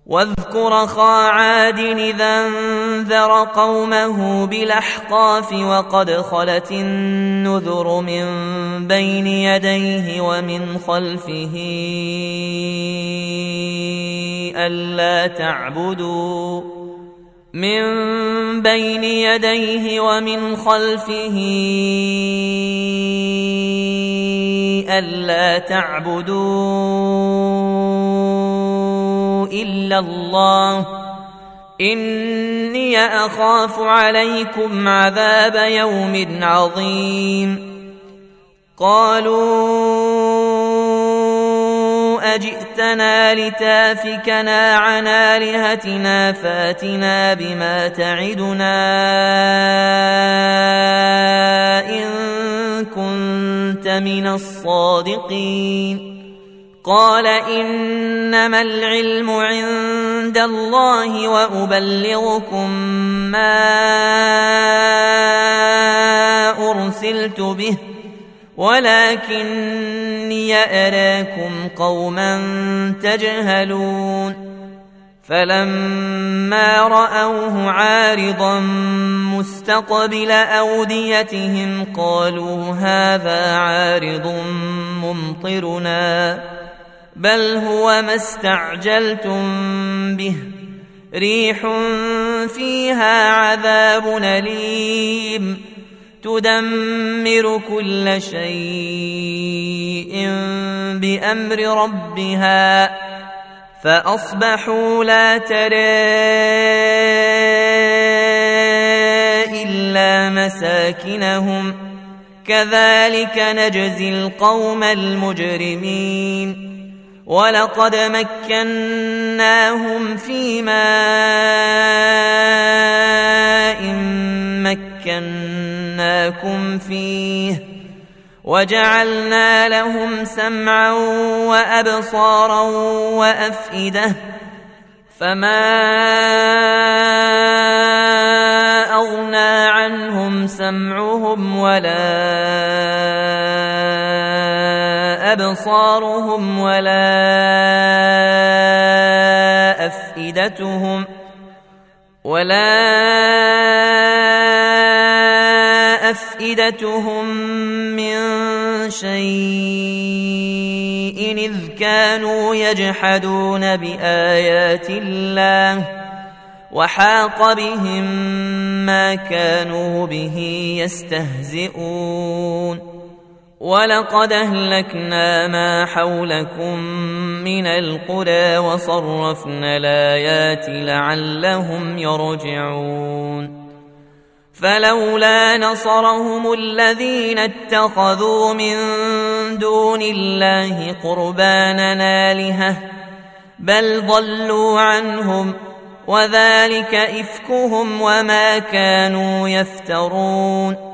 واذكر أخا عاد إذا أنذر قومه بالأحقاف وقد خلت النذر من بين يديه ومن خلفه ألا تعبدوا إلا الله إني أخاف عليكم عذاب يوم عظيم. قالوا أجئتنا لتافكنا عن آلهتنا فاتنا بما تعدنا إن كنت من الصادقين. قال إنما العلم عند الله وأبلغكم ما أرسلت به ولكني أراكم قوما تجهلون. فلما رأوه عارضا مستقبل أوديتهم قالوا هذا عارض ممطرنا بل هو ما استعجلتم به ريح فيها عذاب أليم تدمر كل شيء بأمر ربها فأصبحوا لا ترى إلا مساكنهم كذلك نجزي القوم المجرمين. ولقد مكناهم في ماء مكناكم فيه وجعلنا لهم سمعا وأبصارا وأفئدة فما أغنى عنهم سمعهم ولا أبصارهم ولا أفئدتهم من شيء إذ كانوا يجحدون بآيات الله وحاق بهم ما كانوا به يستهزئون. ولقد أهلكنا ما حولكم من القرى وصرفنا الآيات لعلهم يرجعون. فلولا نصرهم الذين اتخذوا من دون الله قربانا آلهة بل ضلوا عنهم وذلك إفكهم وما كانوا يفترون.